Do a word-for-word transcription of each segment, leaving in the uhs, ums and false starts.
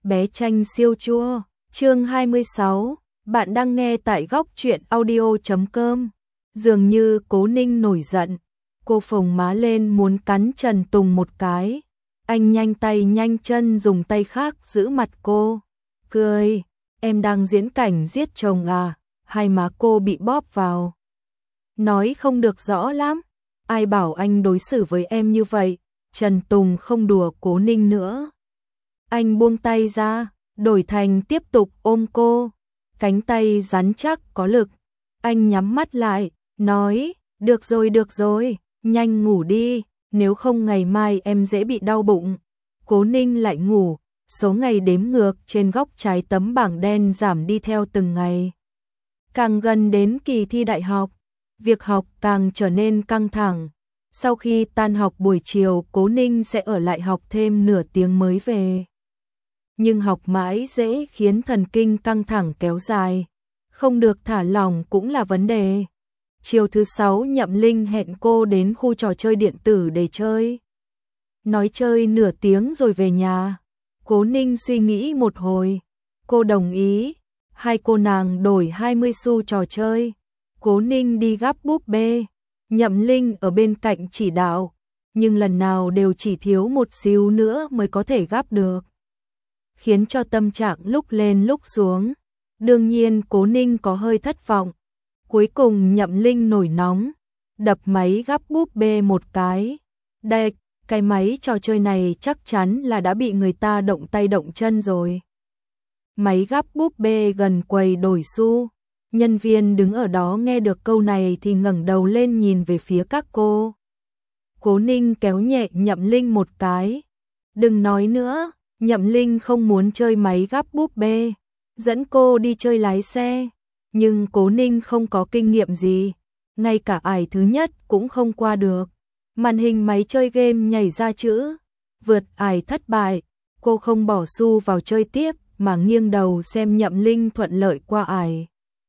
Bé Tranh siêu chua, chương hai mươi sáu, bạn đang nghe tại góc truyện audio chấm com. Dường như Cố Ninh nổi giận, cô phồng má lên muốn cắn Trần Tùng một cái. Anh nhanh tay nhanh chân dùng tay khác giữ mặt cô, cười, em đang diễn cảnh giết chồng à, hai má cô bị bóp vào. Nói không được rõ lắm, ai bảo anh đối xử với em như vậy. Trần Tùng không đùa Cố Ninh nữa. Anh buông tay ra, đổi thành tiếp tục ôm cô, cánh tay rắn chắc có lực. Anh nhắm mắt lại, nói, được rồi được rồi, nhanh ngủ đi, nếu không ngày mai em dễ bị đau bụng. Cố Ninh lại ngủ, số ngày đếm ngược trên góc trái tấm bảng đen giảm đi theo từng ngày. Càng gần đến kỳ thi đại học, việc học càng trở nên căng thẳng. Sau khi tan học buổi chiều, Cố Ninh sẽ ở lại học thêm nửa tiếng mới về. Nhưng học mãi dễ khiến thần kinh căng thẳng kéo dài, không được thả lỏng cũng là vấn đề. Chiều thứ sáu Nhậm Linh hẹn cô đến khu trò chơi điện tử để chơi. Nói chơi nửa tiếng rồi về nhà. Cố Ninh suy nghĩ một hồi, cô đồng ý. Hai cô nàng đổi hai mươi xu trò chơi. Cố Ninh đi gắp búp bê, Nhậm Linh ở bên cạnh chỉ đạo, nhưng lần nào đều chỉ thiếu một xíu nữa mới có thể gắp được, khiến cho tâm trạng lúc lên lúc xuống. Đương nhiên Cố Ninh có hơi thất vọng. Cuối cùng Nhậm Linh nổi nóng, đập máy gắp búp bê một cái. Đây, cái máy trò chơi này chắc chắn là đã bị người ta động tay động chân rồi. Máy gắp búp bê gần quầy đổi xu. Nhân viên đứng ở đó nghe được câu này thì ngẩng đầu lên nhìn về phía các cô. Cố Ninh kéo nhẹ Nhậm Linh một cái. Đừng nói nữa. Nhậm Linh không muốn chơi máy gắp búp bê, dẫn cô đi chơi lái xe. Nhưng Cố Ninh không có kinh nghiệm gì, ngay cả ải thứ nhất cũng không qua được. Màn hình máy chơi game nhảy ra chữ vượt ải thất bại. Cô không bỏ xu vào chơi tiếp mà nghiêng đầu xem Nhậm Linh thuận lợi qua ải.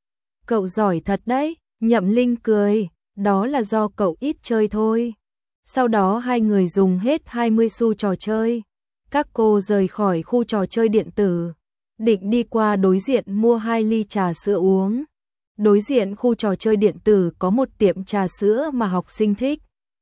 Cậu giỏi thật đấy, Nhậm Linh cười, đó là do cậu ít chơi thôi. Sau đó hai người dùng hết hai mươi xu trò chơi. Các cô rời khỏi khu trò chơi điện tử, định đi qua đối diện mua hai ly trà sữa uống. Đối diện khu trò chơi điện tử có một tiệm trà sữa mà học sinh thích.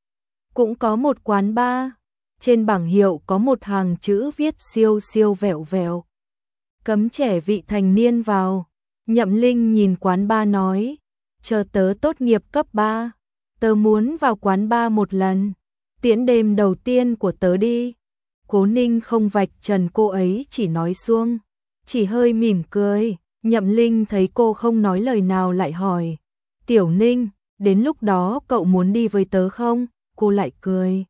Cũng có một quán bar, trên bảng hiệu có một hàng chữ viết siêu siêu vẹo vẹo. Cấm trẻ vị thành niên vào. Nhậm Linh nhìn quán bar nói, chờ tớ tốt nghiệp cấp ba, tớ muốn vào quán bar một lần, tiễn đêm đầu tiên của tớ đi. Cố Ninh không vạch trần cô ấy, chỉ nói suông, chỉ hơi mỉm cười. Nhậm Linh thấy cô không nói lời nào lại hỏi, Tiểu Ninh, đến lúc đó cậu muốn đi với tớ không? Cô lại cười.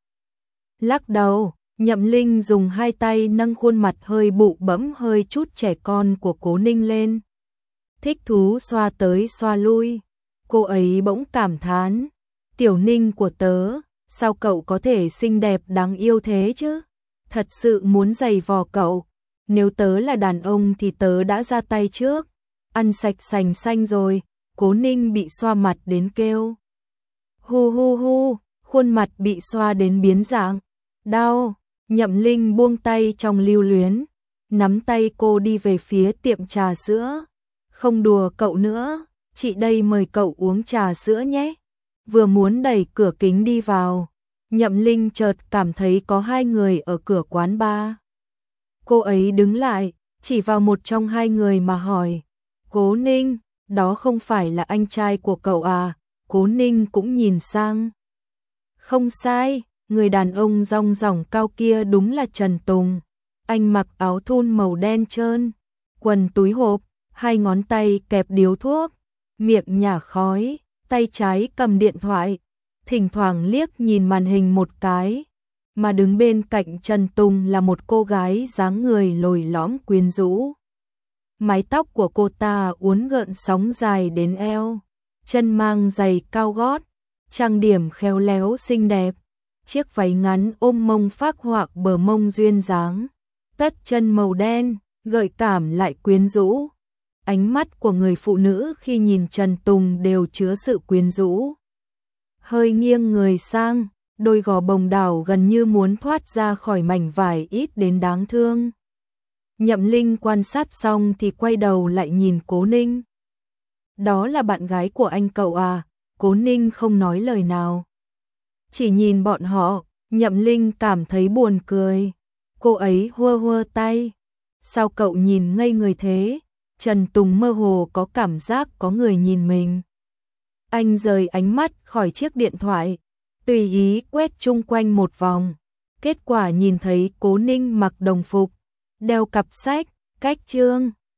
Lắc đầu, Nhậm Linh dùng hai tay nâng khuôn mặt hơi bụ bẫm hơi chút trẻ con của Cố Ninh lên. Thích thú xoa tới xoa lui. Cô ấy bỗng cảm thán, Tiểu Ninh của tớ, sao cậu có thể xinh đẹp đáng yêu thế chứ? Thật sự muốn giày vò cậu. Nếu tớ là đàn ông thì tớ đã ra tay trước. Ăn sạch sành xanh rồi. Cố Ninh bị xoa mặt đến kêu hu hu hu, khuôn mặt bị xoa đến biến dạng. Đau. Nhậm Linh buông tay trong lưu luyến, nắm tay cô đi về phía tiệm trà sữa. Không đùa cậu nữa, chị đây mời cậu uống trà sữa nhé. Vừa muốn đẩy cửa kính đi vào, Nhậm Linh chợt cảm thấy có hai người ở cửa quán bar. Cô ấy đứng lại, chỉ vào một trong hai người mà hỏi, Cố Ninh, đó không phải là anh trai của cậu à? Cố Ninh cũng nhìn sang. Không sai, người đàn ông rong ròng cao kia đúng là Trần Tùng. Anh mặc áo thun màu đen trơn, quần túi hộp, hai ngón tay kẹp điếu thuốc, miệng nhả khói, tay trái cầm điện thoại, thỉnh thoảng liếc nhìn màn hình một cái. Mà đứng bên cạnh Trần Tùng là một cô gái dáng người lồi lõm quyến rũ. Mái tóc của cô ta uốn gợn sóng dài đến eo, chân mang giày cao gót, trang điểm khéo léo xinh đẹp. Chiếc váy ngắn ôm mông phác họa bờ mông duyên dáng, tất chân màu đen, gợi cảm lại quyến rũ. Ánh mắt của người phụ nữ khi nhìn Trần Tùng đều chứa sự quyến rũ. Hơi nghiêng người sang, đôi gò bồng đảo gần như muốn thoát ra khỏi mảnh vải ít đến đáng thương. Nhậm Linh quan sát xong thì quay đầu lại nhìn Cố Ninh. Đó là bạn gái của anh cậu à? Cố Ninh không nói lời nào. Chỉ nhìn bọn họ, Nhậm Linh cảm thấy buồn cười. Cô ấy hua hua tay. Sao cậu nhìn ngây người thế? Trần Tùng mơ hồ có cảm giác có người nhìn mình. Anh rời ánh mắt khỏi chiếc điện thoại, tùy ý quét chung quanh một vòng. Kết quả nhìn thấy Cố Ninh mặc đồng phục, đeo cặp sách, cách chương.